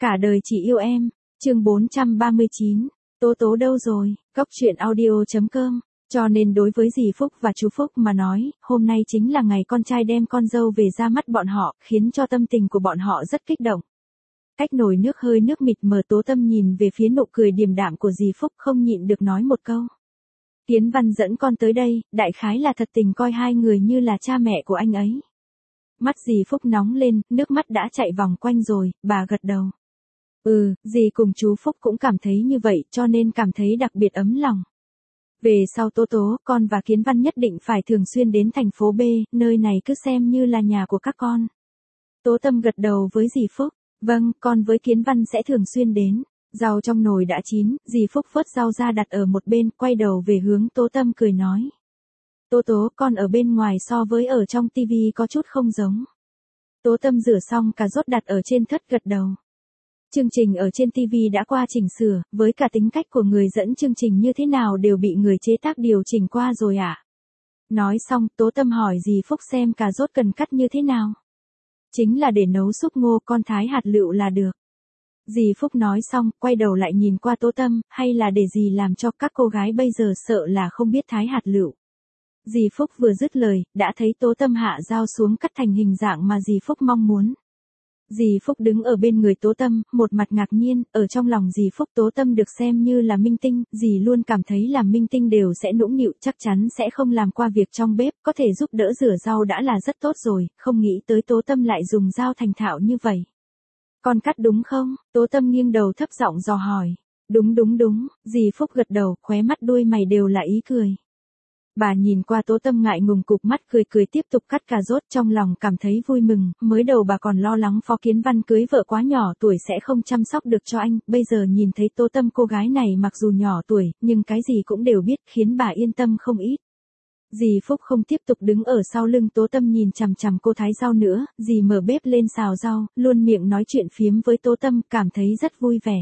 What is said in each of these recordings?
Cả đời chỉ yêu em, chương 439, Tố Tố đâu rồi, Góc Chuyện Audio.com. Cho nên đối với dì Phúc và chú Phúc mà nói, hôm nay chính là ngày con trai đem con dâu về ra mắt bọn họ, khiến cho tâm tình của bọn họ rất kích động. Cách nồi nước hơi nước mịt mờ Tố Tâm nhìn về phía nụ cười điềm đạm của dì Phúc không nhịn được nói một câu. Kiến Văn dẫn con tới đây, đại khái là thật tình coi hai người như là cha mẹ của anh ấy. Mắt dì Phúc nóng lên, nước mắt đã chạy vòng quanh rồi, bà gật đầu. Dì cùng chú Phúc cũng cảm thấy như vậy cho nên cảm thấy đặc biệt ấm lòng. Về sau Tố Tố, con và Kiến Văn nhất định phải thường xuyên đến thành phố B, nơi này cứ xem như là nhà của các con. Tố Tâm gật đầu với dì Phúc, vâng, con với Kiến Văn sẽ thường xuyên đến. Rau trong nồi đã chín, dì Phúc vớt rau ra đặt ở một bên, quay đầu về hướng Tố Tâm cười nói. Tố Tố, con ở bên ngoài so với ở trong tivi có chút không giống. Tố Tâm rửa xong cà rốt đặt ở trên thớt gật đầu. Chương trình ở trên TV đã qua chỉnh sửa, với cả tính cách của người dẫn chương trình như thế nào đều bị người chế tác điều chỉnh qua rồi ạ. Nói xong, Tố Tâm hỏi dì Phúc xem cà rốt cần cắt như thế nào. Chính là để nấu súp ngô, con thái hạt lựu là được. Dì Phúc nói xong, quay đầu lại nhìn qua Tố Tâm, hay là để dì làm cho các cô gái bây giờ sợ là không biết thái hạt lựu. Dì Phúc vừa dứt lời, đã thấy Tố Tâm hạ dao xuống cắt thành hình dạng mà dì Phúc mong muốn. Dì Phúc đứng ở bên người Tố Tâm, một mặt ngạc nhiên, ở trong lòng dì Phúc Tố Tâm được xem như là minh tinh, dì luôn cảm thấy làm minh tinh đều sẽ nũng nịu, chắc chắn sẽ không làm qua việc trong bếp, có thể giúp đỡ rửa rau đã là rất tốt rồi, không nghĩ tới Tố Tâm lại dùng dao thành thạo như vậy. Con cắt đúng không? Tố Tâm nghiêng đầu thấp giọng dò hỏi. Đúng, dì Phúc gật đầu, khóe mắt đuôi mày đều là ý cười. Bà nhìn qua Tố Tâm ngại ngùng cụp mắt cười tiếp tục cắt cà rốt, trong lòng cảm thấy vui mừng, mới đầu bà còn lo lắng Phó Kiến Văn cưới vợ quá nhỏ tuổi sẽ không chăm sóc được cho anh, bây giờ nhìn thấy Tố Tâm cô gái này mặc dù nhỏ tuổi, nhưng cái gì cũng đều biết, khiến bà yên tâm không ít. Dì Phúc không tiếp tục đứng ở sau lưng Tố Tâm nhìn chằm chằm cô thái rau nữa, dì mở bếp lên xào rau, luôn miệng nói chuyện phiếm với Tố Tâm, cảm thấy rất vui vẻ.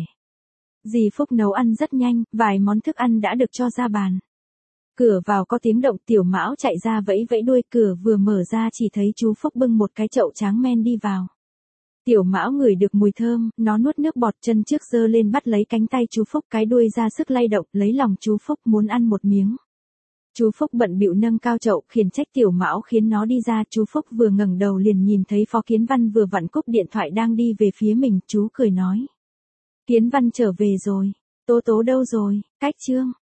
Dì Phúc nấu ăn rất nhanh, vài món thức ăn đã được cho ra bàn. Cửa vào có tiếng động, Tiểu Mão chạy ra vẫy đuôi, cửa vừa mở ra chỉ thấy chú Phúc bưng một cái chậu tráng men đi vào. Tiểu Mão ngửi được mùi thơm, nó nuốt nước bọt, chân trước giơ lên bắt lấy cánh tay chú Phúc, cái đuôi ra sức lay động, lấy lòng chú Phúc muốn ăn một miếng. Chú Phúc bận bịu nâng cao chậu, khiển trách Tiểu Mão khiến nó đi ra, chú Phúc vừa ngẩng đầu liền nhìn thấy Phó Kiến Văn vừa vặn cúp điện thoại đang đi về phía mình, chú cười nói. Kiến Văn trở về rồi, Tố Tố đâu rồi, cách chương.